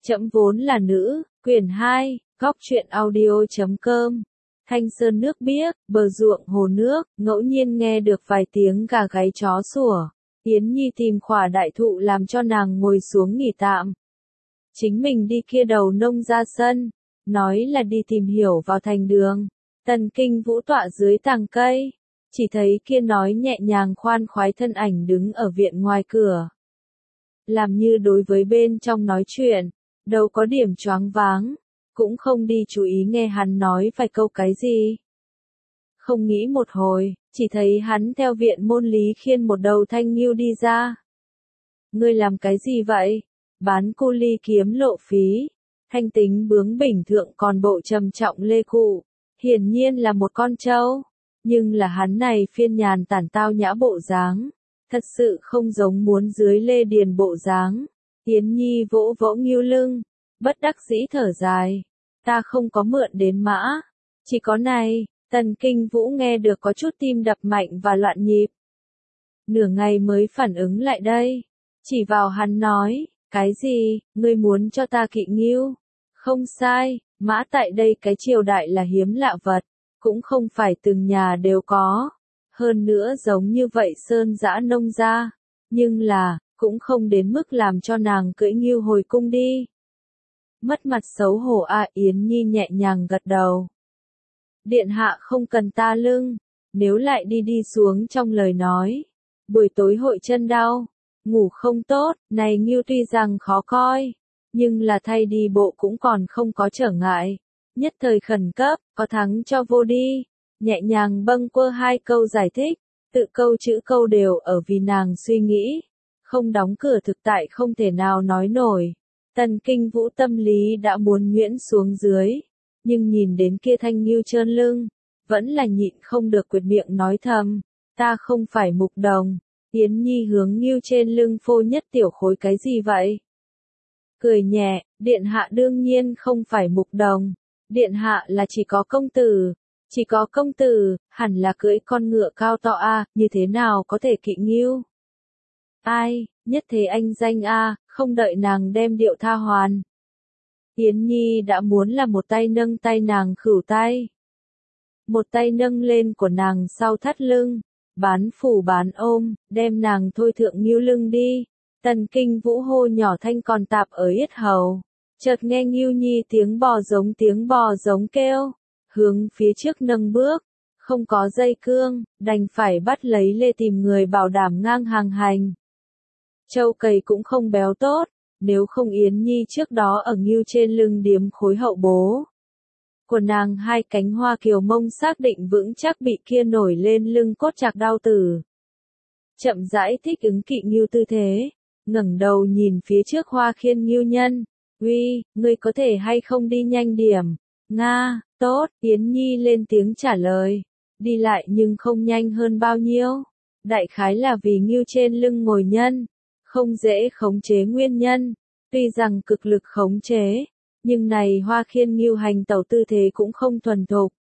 Trẫm vốn là nữ, quyển 2, góc truyện audio.com. Thanh sơn nước biếc, bờ ruộng hồ nước, ngẫu nhiên nghe được vài tiếng gà gáy chó sủa. Yến Nhi tìm khỏa đại thụ làm cho nàng ngồi xuống nghỉ tạm. Chính mình đi kia đầu nông ra sân, nói là đi tìm hiểu vào thành đường. Tần Kinh Vũ tọa dưới tàng cây, chỉ thấy kia nói nhẹ nhàng khoan khoái thân ảnh đứng ở viện ngoài cửa. Làm như đối với bên trong nói chuyện, đâu có điểm choáng váng, cũng không đi chú ý nghe hắn nói vài câu cái gì. Không nghĩ một hồi, chỉ thấy hắn theo viện môn lý khiên một đầu thanh nghiêu đi ra. Ngươi làm cái gì vậy? Bán cu ly kiếm lộ phí. Thanh tính bướng bỉnh thượng còn bộ trầm trọng lê cụ. Hiển nhiên là một con trâu. Nhưng là hắn này phiên nhàn tản tao nhã bộ dáng. Thật sự không giống muốn dưới lê điền bộ dáng. Yến Nhi vỗ vỗ nghiêu lưng. Bất đắc dĩ thở dài. Ta không có mượn đến mã. Chỉ có này. Tần Kinh Vũ nghe được có chút tim đập mạnh và loạn nhịp. Nửa ngày mới phản ứng lại đây. Chỉ vào hắn nói, cái gì, ngươi muốn cho ta kỵ nghiêu? Không sai, mã tại đây cái triều đại là hiếm lạ vật, cũng không phải từng nhà đều có. Hơn nữa giống như vậy sơn dã nông gia, nhưng là, cũng không đến mức làm cho nàng cưỡi nghiêu hồi cung đi. Mất mặt xấu hổ Yến Nhi nhẹ nhàng gật đầu. Điện hạ không cần ta lưng, nếu lại đi xuống trong lời nói. Buổi tối hội chân đau, ngủ không tốt, này nghiêu tuy rằng khó coi, nhưng là thay đi bộ cũng còn không có trở ngại. Nhất thời khẩn cấp, có thắng cho vô đi, nhẹ nhàng bâng quơ hai câu giải thích, tự câu chữ câu đều ở vì nàng suy nghĩ, không đóng cửa thực tại không thể nào nói nổi. Tần Kinh Vũ tâm lý đã muốn nhuyễn xuống dưới. Nhưng nhìn đến kia thanh nghiêu trơn lưng, vẫn là nhịn không được quệt miệng nói thầm, ta không phải mục đồng. Yến Nhi hướng nghiêu trên lưng phô nhất tiểu khối cái gì vậy? Cười nhẹ, điện hạ đương nhiên không phải mục đồng, điện hạ là chỉ có công tử, hẳn là cưỡi con ngựa cao to như thế nào có thể kỵ nghiêu? Ai, nhất thế anh danh không đợi nàng đem điệu tha hoàn. Yến Nhi đã muốn là một tay nâng tay nàng khửu tay. Một tay nâng lên của nàng sau thắt lưng, bán phủ bán ôm, đem nàng thôi thượng nghiêu lưng đi. Tần Kinh Vũ hô nhỏ thanh còn tạp ở yết hầu. Chợt nghe Nghiêu Nhi tiếng bò giống kêu, hướng phía trước nâng bước, không có dây cương, đành phải bắt lấy lê tìm người bảo đảm ngang hàng hành. Châu cầy cũng không béo tốt. Nếu không Yến Nhi trước đó ở nghiêu trên lưng điếm khối hậu bố của nàng hai cánh hoa kiều mông xác định vững chắc bị kia nổi lên lưng cốt chạc đau tử. Chậm rãi thích ứng kỵ nghiêu tư thế, ngẩng đầu nhìn phía trước hoa khiên nghiêu nhân, uy, ngươi có thể hay không đi nhanh điểm, nga, tốt, Yến Nhi lên tiếng trả lời, đi lại nhưng không nhanh hơn bao nhiêu, đại khái là vì nghiêu trên lưng ngồi nhân. Không dễ khống chế nguyên nhân, tuy rằng cực lực khống chế, nhưng này hoa khiên nghiêu hành tẩu tư thế cũng không thuần thục.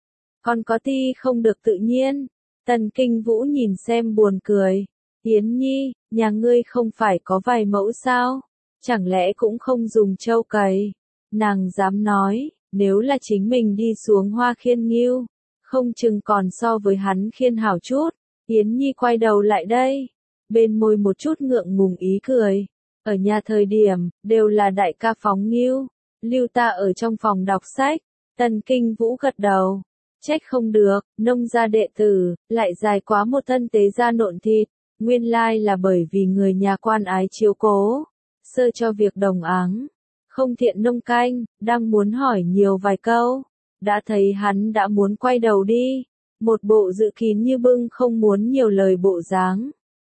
Còn có ti không được tự nhiên, Tần Kinh Vũ nhìn xem buồn cười, Yến Nhi, nhà ngươi không phải có vài mẫu sao, chẳng lẽ cũng không dùng trâu cày, nàng dám nói, nếu là chính mình đi xuống hoa khiên nghiêu, không chừng còn so với hắn khiên hảo chút, Yến Nhi quay đầu lại đây. Bên môi một chút ngượng ngùng ý cười. Ở nhà thời điểm, đều là đại ca phóng nghiêu. Lưu ta ở trong phòng đọc sách. Tần Kinh Vũ gật đầu. Trách không được, nông gia đệ tử, lại dài quá một thân tế gia nộn thịt. Nguyên lai là bởi vì người nhà quan ái chiếu cố. Sơ cho việc đồng áng. Không thiện nông canh, đang muốn hỏi nhiều vài câu. Đã thấy hắn đã muốn quay đầu đi. Một bộ dự kín như bưng không muốn nhiều lời bộ dáng.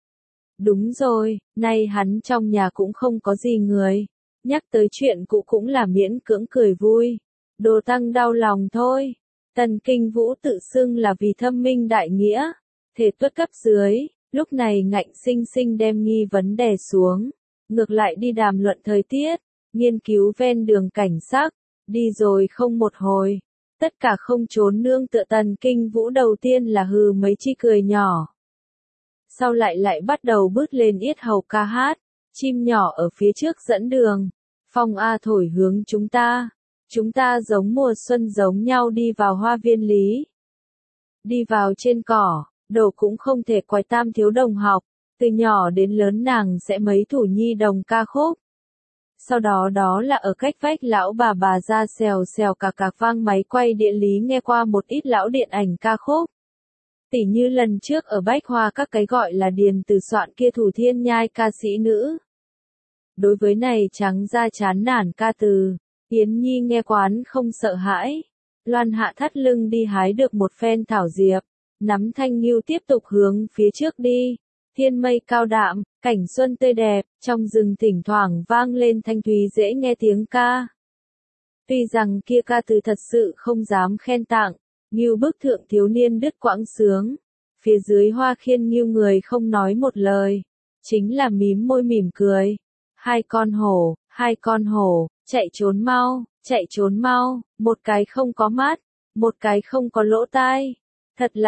Đúng rồi, nay hắn trong nhà cũng không có gì người. Nhắc tới chuyện cũ cũng là miễn cưỡng cười vui. Đồ tăng đau lòng thôi. Tần Kinh Vũ tự xưng là vì thâm minh đại nghĩa. Thể tuất cấp dưới, lúc này ngạnh sinh sinh đem nghi vấn đè xuống. Ngược lại đi đàm luận thời tiết, nghiên cứu ven đường cảnh sắc. Đi rồi không một hồi. Tất cả không trốn nương tựa Tần Kinh Vũ đầu tiên là hừ mấy chi cười nhỏ. Sau lại bắt đầu bước lên yết hầu ca hát, chim nhỏ ở phía trước dẫn đường, Phong A thổi hướng chúng ta giống mùa xuân giống nhau đi vào hoa viên lý. Đi vào trên cỏ, đồ cũng không thể quái Tam thiếu đồng học, từ nhỏ đến lớn nàng sẽ mấy thủ nhi đồng ca khúc. Sau đó đó là ở cách vách lão bà ra xèo xèo cạc vang máy quay địa lý nghe qua một ít lão điện ảnh ca khúc. Tỉ như lần trước ở Bách Hoa các cái gọi là điền từ soạn kia thủ thiên nhai ca sĩ nữ. Đối với này trắng da chán nản ca từ, Yến Nhi nghe quán không sợ hãi. Loan hạ thắt lưng đi hái được một phen thảo diệp, nắm thanh nghiêu tiếp tục hướng phía trước đi. Thiên mây cao đạm, cảnh xuân tươi đẹp, trong rừng thỉnh thoảng vang lên thanh thúy dễ nghe tiếng ca. Tuy rằng kia ca từ thật sự không dám khen tặng, nghiêu bức thượng thiếu niên đứt quãng sướng. Phía dưới hoa khiên nghiêu người không nói một lời, chính là mím môi mỉm cười. Hai con hổ, chạy trốn mau, một cái không có mắt, một cái không có lỗ tai. Thật là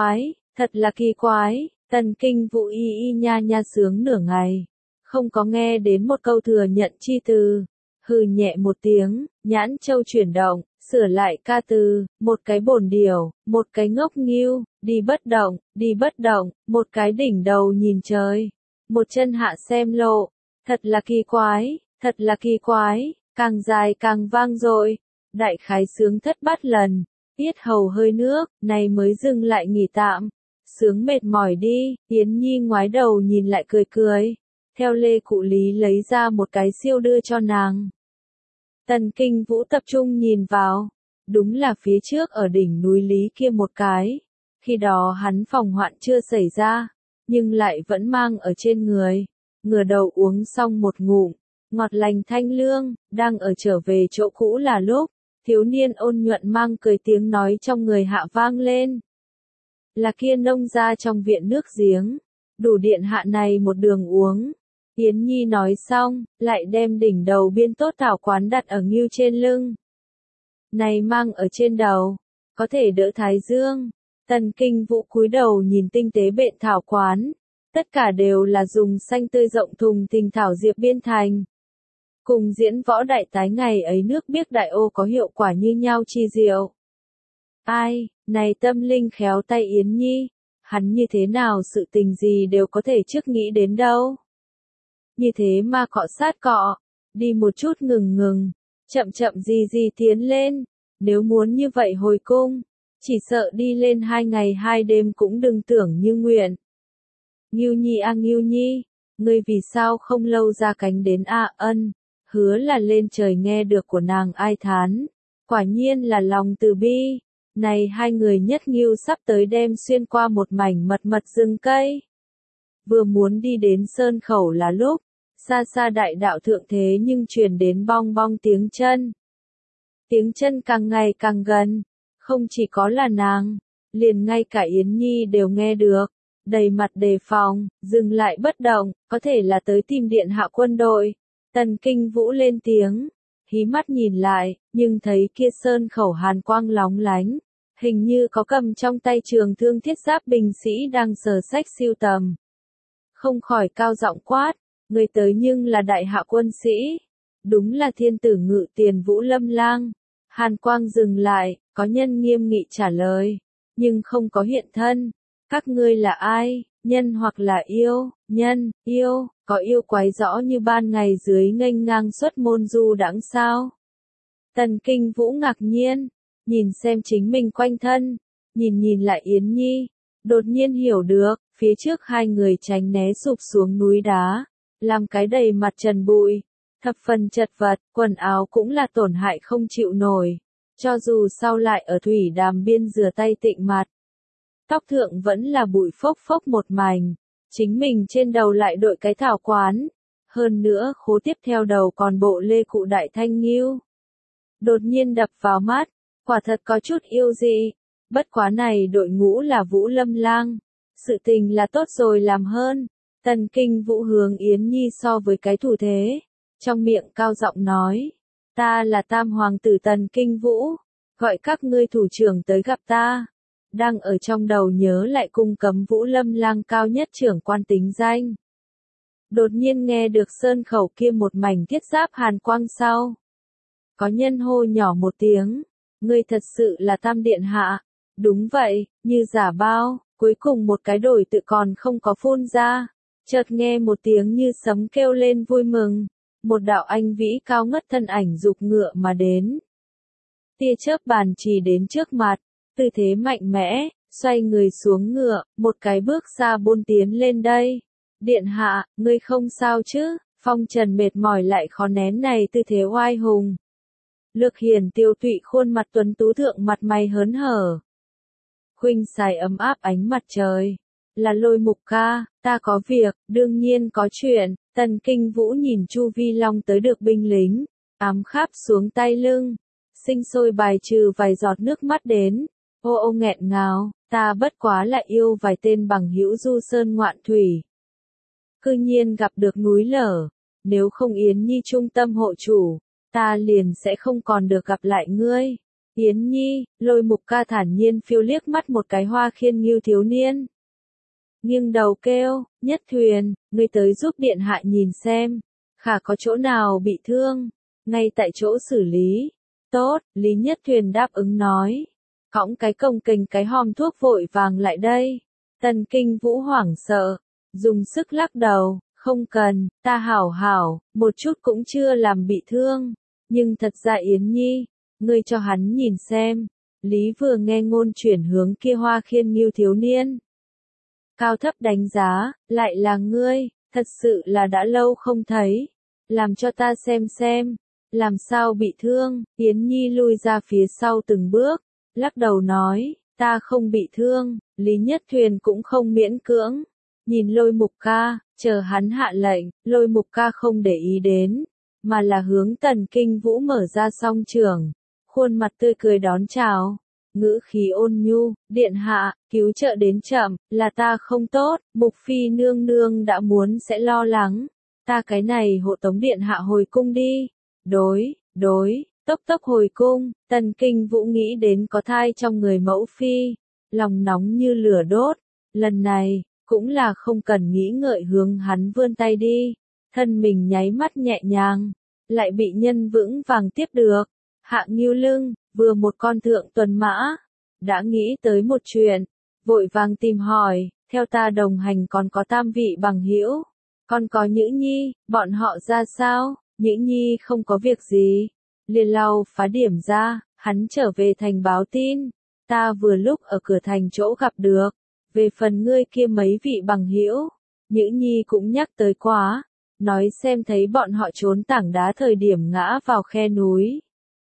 kỳ quái, Tần Kinh Vũ y nha nha sướng nửa ngày, không có nghe đến một câu thừa nhận chi từ. Hừ nhẹ một tiếng, nhãn châu chuyển động, sửa lại ca từ, một cái bổn điều, một cái ngốc nghiêu, đi bất động, một cái đỉnh đầu nhìn trời, một chân hạ xem lộ. Thật là kỳ quái, càng dài càng vang dội. Đại khái sướng thất bát lần, yết hầu hơi nước, này mới dừng lại nghỉ tạm. Sướng mệt mỏi đi, Yến Nhi ngoái đầu nhìn lại cười. Theo Lê Cụ Lý lấy ra một cái siêu đưa cho nàng. Tần Kinh Vũ tập trung nhìn vào, đúng là phía trước ở đỉnh núi Lý kia một cái. Khi đó hắn phòng hoạn chưa xảy ra, nhưng lại vẫn mang ở trên người. Ngửa đầu uống xong một ngụm, ngọt lành thanh lương, đang ở trở về chỗ cũ là lúc, thiếu niên ôn nhuận mang cười tiếng nói trong người hạ vang lên. Là kia nông ra trong viện nước giếng, đủ điện hạ này một đường uống. Yến Nhi nói xong, lại đem đỉnh đầu biên tốt thảo quán đặt ở nghiêu trên lưng. Này mang ở trên đầu, có thể đỡ thái dương. Tần Kinh Vũ cúi đầu nhìn tinh tế bện thảo quán. Tất cả đều là dùng xanh tươi rộng thùng thình thảo diệp biên thành. Cùng diễn võ đại tái ngày ấy nước biếc đại ô có hiệu quả như nhau chi diệu. Ai, này tâm linh khéo tay Yến Nhi, hắn như thế nào sự tình gì đều có thể trước nghĩ đến đâu. Như thế mà cọ sát cọ, đi một chút ngừng, chậm gì tiến lên, nếu muốn như vậy hồi cung, chỉ sợ đi lên 2 ngày 2 đêm cũng đừng tưởng như nguyện. Nghiêu Nhi, ngươi vì sao không lâu ra cánh đến Ân, hứa là lên trời nghe được của nàng ai thán, quả nhiên là lòng từ bi. Này hai người nhất nghiêu sắp tới đem xuyên qua một mảnh mật rừng cây. Vừa muốn đi đến sơn khẩu là lúc, xa đại đạo thượng thế nhưng truyền đến bong tiếng chân. Tiếng chân càng ngày càng gần, không chỉ có là nàng, liền ngay cả Yến Nhi đều nghe được. Đầy mặt đề phòng, dừng lại bất động, có thể là tới tìm điện hạ quân đội. Tần Kinh Vũ lên tiếng, hí mắt nhìn lại, nhưng thấy kia sơn khẩu hàn quang lóng lánh, hình như có cầm trong tay trường thương thiết giáp binh sĩ đang sờ sách siêu tầm. Không khỏi cao giọng quát, người tới nhưng là đại hạ quân sĩ. Đúng là thiên tử Ngự Tiền Vũ Lâm Lang. Hàn quang dừng lại, có nhân nghiêm nghị trả lời, nhưng không có hiện thân. Các ngươi là ai, nhân hoặc là yêu, có yêu quái rõ như ban ngày dưới nghênh ngang xuất môn du đãng sao? Tần Kinh Vũ ngạc nhiên, nhìn xem chính mình quanh thân, nhìn lại Yến Nhi, đột nhiên hiểu được, phía trước hai người tránh né sụp xuống núi đá, làm cái đầy mặt trần bụi, thập phần chật vật, quần áo cũng là tổn hại không chịu nổi, cho dù sau lại ở thủy đàm biên rửa tay tịnh mặt. Tóc thượng vẫn là bụi phốc một mảnh, chính mình trên đầu lại đội cái thảo quán, hơn nữa khố tiếp theo đầu còn bộ lê cụ đại thanh nghiêu. Đột nhiên đập vào mắt, quả thật có chút yêu dị, bất quá này đội ngũ là Vũ Lâm Lang, sự tình là tốt rồi làm hơn. Tần Kinh Vũ hướng Yến Nhi so với cái thủ thế, trong miệng cao giọng nói, ta là Tam Hoàng tử Tần Kinh Vũ, gọi các ngươi thủ trưởng tới gặp ta. Đang ở trong đầu nhớ lại cung cấm Vũ Lâm Lang cao nhất trưởng quan tính danh. đột nhiên nghe được sơn khẩu kia một mảnh thiết giáp hàn quang sau. Có nhân hô nhỏ một tiếng, ngươi thật sự là Tam Điện Hạ. Đúng vậy, như giả bao, cuối cùng một cái đổi tự còn không có phun ra. Chợt nghe một tiếng như sấm kêu lên vui mừng, một đạo anh vĩ cao ngất thân ảnh dục ngựa mà đến. Tia chớp bàn chỉ đến trước mặt, tư thế mạnh mẽ, xoay người xuống ngựa, một cái bước xa bôn tiến lên đây. Điện hạ, ngươi không sao chứ? Phong Trần mệt mỏi lại khó nén này tư thế oai hùng. Lược Hiền tiêu tụy khuôn mặt tuấn tú thượng mặt mày hớn hở. Khuynh xài ấm áp ánh mặt trời. Là Lôi Mục ca, ta có việc, đương nhiên có chuyện. Tần Kinh Vũ nhìn Chu Vi Long tới được binh lính, ám kháp xuống tay lưng, sinh sôi bài trừ vài giọt nước mắt đến. Ô ô nghẹn ngào, ta bất quá lại yêu vài tên bằng hữu du sơn ngoạn thủy. Cư nhiên gặp được núi lở, nếu không Yến Nhi trung tâm hộ chủ, ta liền sẽ không còn được gặp lại ngươi. Yến Nhi, Lôi Mục ca thản nhiên phiêu liếc mắt một cái Hoa Khiên Ngưu thiếu niên. Nghiêng đầu kêu, Nhất Thuyền, ngươi tới giúp điện hạ nhìn xem, khả có chỗ nào bị thương, ngay tại chỗ xử lý. Tốt, Lý Nhất Thuyền đáp ứng nói. Cõng cái cồng kềnh cái hòm thuốc vội vàng lại đây. Tần Kinh Vũ hoảng sợ, dùng sức lắc đầu, không cần, ta hảo hảo, một chút cũng chưa làm bị thương. Nhưng thật ra Yến Nhi, ngươi cho hắn nhìn xem. Lý vừa nghe ngôn chuyển hướng kia Hoa Khiên Ngưu thiếu niên. Cao thấp đánh giá, lại là ngươi, thật sự là đã lâu không thấy. Làm cho ta xem, làm sao bị thương. Yến Nhi lui ra phía sau từng bước, lắc đầu nói, ta không bị thương. Lý Nhất Thuyền cũng không miễn cưỡng, nhìn Lôi Mục ca, chờ hắn hạ lệnh. Lôi Mục ca không để ý đến, mà là hướng Tần Kinh Vũ mở ra song trường, khuôn mặt tươi cười đón chào, ngữ khí ôn nhu, điện hạ, cứu trợ đến chậm, là ta không tốt, Mục Phi nương nương đã muốn sẽ lo lắng, ta cái này hộ tống điện hạ hồi cung đi. Đối, tốc tốc hồi cung. Tần Kinh Vũ nghĩ đến có thai trong người mẫu phi, lòng nóng như lửa đốt, lần này, cũng là không cần nghĩ ngợi hướng hắn vươn tay đi, thân mình nháy mắt nhẹ nhàng, lại bị nhân vững vàng tiếp được. Hạ Ngưu lưng, vừa một con thượng tuần mã, đã nghĩ tới một chuyện, vội vàng tìm hỏi, theo ta đồng hành còn có tam vị bằng hữu, còn có Nhữ Nhi, bọn họ ra sao? Nhữ Nhi không có việc gì. Liền lau phá điểm ra, hắn trở về thành báo tin, ta vừa lúc ở cửa thành chỗ gặp được. Về phần ngươi kia mấy vị bằng hữu, Nhữ Nhi cũng nhắc tới quá, nói xem thấy bọn họ trốn tảng đá thời điểm ngã vào khe núi.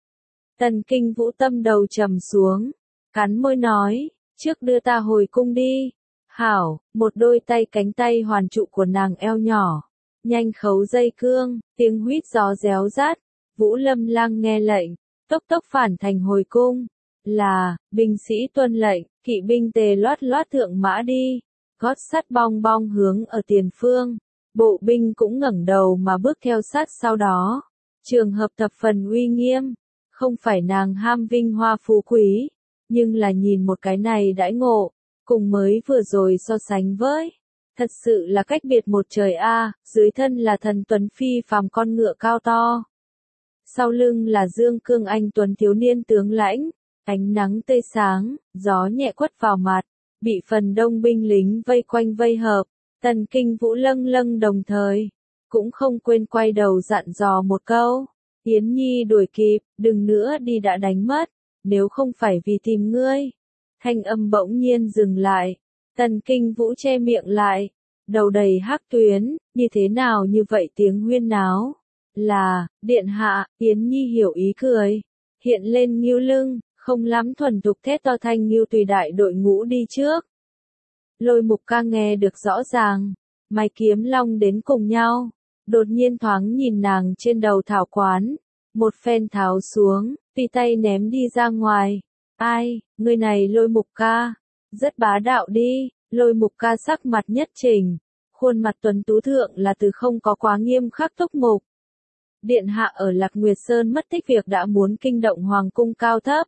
Tần Kinh Vũ tâm đầu trầm xuống, cắn môi nói, trước đưa ta hồi cung đi. Hảo, một đôi tay cánh tay hoàn trụ của nàng eo nhỏ, nhanh khấu dây cương, tiếng huýt gió réo rát. Vũ Lâm Lang nghe lệnh, tốc tốc phản thành hồi cung. Là, binh sĩ tuân lệnh, kỵ binh tề loát loát thượng mã đi, gót sắt bong bong hướng ở tiền phương, bộ binh cũng ngẩng đầu mà bước theo sát sau đó. Trường hợp thập phần uy nghiêm, không phải nàng ham vinh hoa phú quý, nhưng là nhìn một cái này đãi ngộ, cùng mới vừa rồi so sánh với, thật sự là cách biệt một trời a. Dưới thân là thần tuấn phi phàm con ngựa cao to, sau lưng là dương cương anh tuấn thiếu niên tướng lãnh. Ánh nắng tươi sáng, gió nhẹ quất vào mặt, bị phần đông binh lính vây quanh vây hợp. Tần Kinh Vũ lâng lâng đồng thời, cũng không quên quay đầu dặn dò một câu. Yến Nhi đuổi kịp, đừng nữa đi đã đánh mất, nếu không phải vì tìm ngươi. Thanh âm bỗng nhiên dừng lại, Tần Kinh Vũ che miệng lại, đầu đầy hắc tuyến, như thế nào như vậy tiếng huyên náo. Là, điện hạ. Yến Nhi hiểu ý cười, hiện lên Ngưu lưng, không lắm thuần thục thét to thanh Ngưu tùy đại đội ngũ đi trước. Lôi Mục ca nghe được rõ ràng, mày kiếm long đến cùng nhau, đột nhiên thoáng nhìn nàng trên đầu thảo quán, một phen tháo xuống, tùy tay ném đi ra ngoài. Ai, người này Lôi Mục ca, rất bá đạo đi. Lôi Mục ca sắc mặt nhất trình, khuôn mặt tuấn tú thượng là từ không có quá nghiêm khắc túc mục. Điện hạ ở Lạc Nguyệt Sơn mất tích việc đã muốn kinh động hoàng cung cao thấp.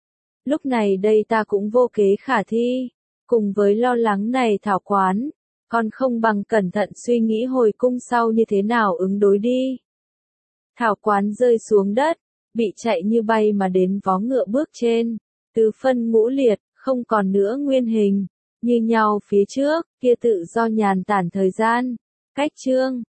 Lúc này đây ta cũng vô kế khả thi, cùng với lo lắng này thảo quán, Còn không bằng cẩn thận suy nghĩ hồi cung sau như thế nào ứng đối đi. Thảo Quán rơi xuống đất, bị chạy như bay mà đến vó ngựa bước trên, tứ phân ngũ liệt, không còn nữa nguyên hình, như nhau phía trước, kia tự do nhàn tản thời gian. Cách chương